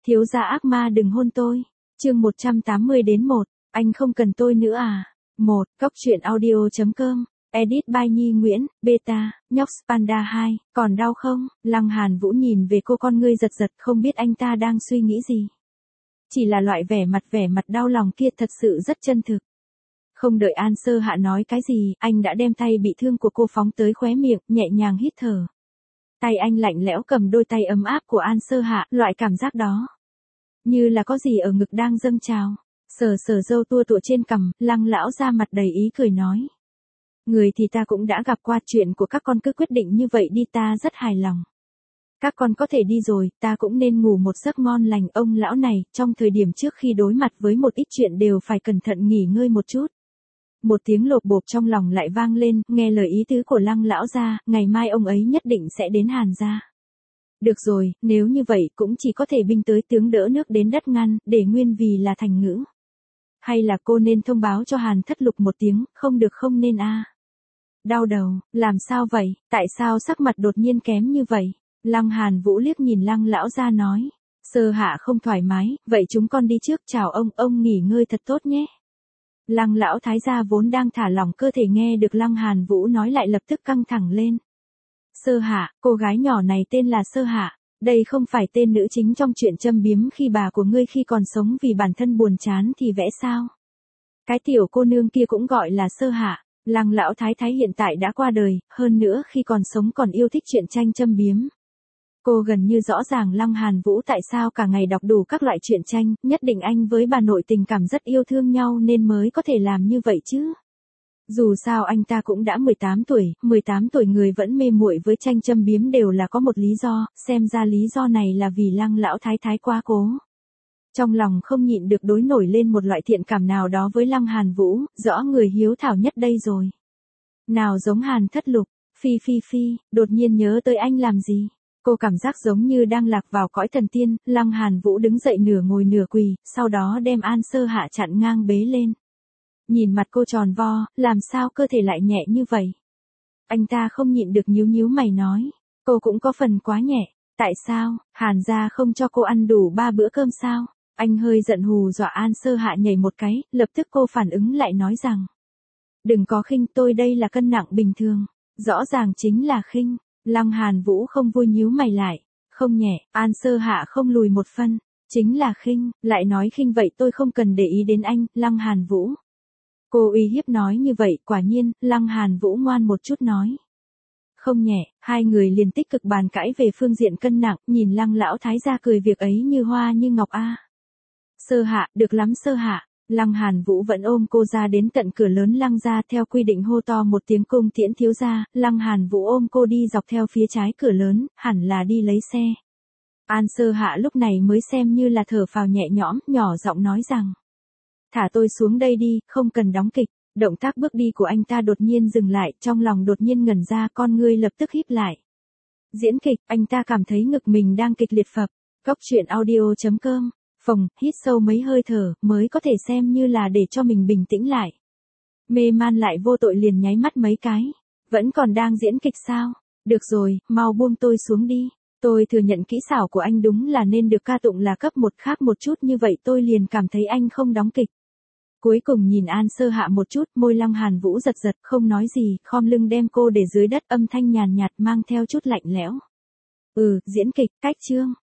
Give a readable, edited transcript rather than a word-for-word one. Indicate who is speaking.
Speaker 1: Thiếu gia ác ma đừng hôn tôi. Chương 180-1, anh không cần tôi nữa à? 1. Cóc truyện audio.com. Edit by Nhi Nguyễn, Beta, nhóc Panda 2, còn đau không? Lăng Hàn Vũ nhìn về cô, con ngươi giật giật, không biết anh ta đang suy nghĩ gì. Chỉ là loại vẻ mặt đau lòng kia thật sự rất chân thực. Không đợi An Sơ Hạ nói cái gì, anh đã đem tay bị thương của cô phóng tới khóe miệng, nhẹ nhàng hít thở. Tay anh lạnh lẽo cầm đôi tay ấm áp của An Sơ Hạ, loại cảm giác đó như là có gì ở ngực đang dâng trào. Sờ râu tua tụa trên cằm, Lăng lão ra mặt đầy ý cười nói. Người thì ta cũng đã gặp qua, chuyện của các con cứ quyết định như vậy đi, ta rất hài lòng. Các con có thể đi rồi, ta cũng nên ngủ một giấc ngon lành. Ông lão này, trong thời điểm trước khi đối mặt với một ít chuyện đều phải cẩn thận nghỉ ngơi một chút. Một tiếng lột bột trong lòng lại vang lên, nghe lời ý tứ của Lăng lão ra, ngày mai ông ấy nhất định sẽ đến Hàn gia. Được rồi, nếu như vậy cũng chỉ có thể binh tới tướng đỡ nước đến đất ngăn, để nguyên vì là thành ngữ. Hay là cô nên thông báo cho Hàn Thất Lục một tiếng, không được không nên a. Đau đầu, làm sao vậy, tại sao sắc mặt đột nhiên kém như vậy? Lăng Hàn Vũ liếc nhìn Lăng lão ra nói. Sơ Hạ không thoải mái, vậy chúng con đi trước, chào ông nghỉ ngơi thật tốt nhé. Lăng lão thái gia vốn đang thả lỏng cơ thể nghe được Lăng Hàn Vũ nói lại lập tức căng thẳng lên. Sơ Hạ, cô gái nhỏ này tên là Sơ Hạ, đây không phải tên nữ chính trong chuyện châm biếm khi bà của ngươi khi còn sống vì bản thân buồn chán thì vẽ sao? Cái tiểu cô nương kia cũng gọi là Sơ Hạ. Lăng lão thái thái hiện tại đã qua đời, hơn nữa khi còn sống còn yêu thích chuyện tranh châm biếm. Cô gần như rõ ràng Lăng Hàn Vũ tại sao cả ngày đọc đủ các loại truyện tranh, nhất định anh với bà nội tình cảm rất yêu thương nhau nên mới có thể làm như vậy chứ. Dù sao anh ta cũng đã 18 tuổi người vẫn mê muội với tranh châm biếm đều là có một lý do, xem ra lý do này là vì Lăng lão thái thái quá cố. Trong lòng không nhịn được đối nổi lên một loại thiện cảm nào đó với Lăng Hàn Vũ, rõ người hiếu thảo nhất đây rồi. Nào giống Hàn Thất Lục, phi, đột nhiên nhớ tới anh làm gì? Cô cảm giác giống như đang lạc vào cõi thần tiên. Lăng Hàn Vũ đứng dậy nửa ngồi nửa quỳ, sau đó đem An Sơ Hạ chặn ngang bế lên. Nhìn mặt cô tròn vo, làm sao cơ thể lại nhẹ như vậy? Anh ta không nhịn được nhíu mày nói, cô cũng có phần quá nhẹ. Tại sao, Hàn gia không cho cô ăn đủ 3 bữa cơm sao? Anh hơi giận hù dọa An Sơ Hạ nhảy một cái, lập tức cô phản ứng lại nói rằng. Đừng có khinh tôi, đây là cân nặng bình thường. Rõ ràng chính là khinh. Lăng Hàn Vũ không vui nhíu mày lại. Không nhẹ, An Sơ Hạ không lùi một phân. Chính là khinh, lại nói khinh vậy tôi không cần để ý đến anh, Lăng Hàn Vũ. Cô uy hiếp nói như vậy, quả nhiên, Lăng Hàn Vũ ngoan một chút nói. Không nhẹ, hai người liền tích cực bàn cãi về phương diện cân nặng, nhìn Lăng lão thái gia cười việc ấy như hoa như ngọc a. Sơ Hạ, được lắm Sơ Hạ. Lăng Hàn Vũ vẫn ôm cô ra đến tận cửa lớn Lăng gia, theo quy định hô to một tiếng cung tiễn thiếu gia. Lăng Hàn Vũ ôm cô đi dọc theo phía trái cửa lớn, hẳn là đi lấy xe. An Sơ Hạ lúc này mới xem như là thở phào nhẹ nhõm, nhỏ giọng nói rằng. Thả tôi xuống đây đi, không cần đóng kịch. Động tác bước đi của anh ta đột nhiên dừng lại, trong lòng đột nhiên ngẩn ra, con ngươi lập tức híp lại. Diễn kịch, anh ta cảm thấy ngực mình đang kịch liệt phập. Cóc truyện audio.com. Phòng, hít sâu mấy hơi thở, mới có thể xem như là để cho mình bình tĩnh lại. Mê man lại vô tội liền nháy mắt mấy cái. Vẫn còn đang diễn kịch sao? Được rồi, mau buông tôi xuống đi. Tôi thừa nhận kỹ xảo của anh đúng là nên được ca tụng là cấp 1, khác một chút như vậy tôi liền cảm thấy anh không đóng kịch. Cuối cùng nhìn An Sơ Hạ một chút, môi Lăng Hàn Vũ giật giật, không nói gì, khom lưng đem cô để dưới đất, âm thanh nhàn nhạt mang theo chút lạnh lẽo. Diễn kịch, cách chương.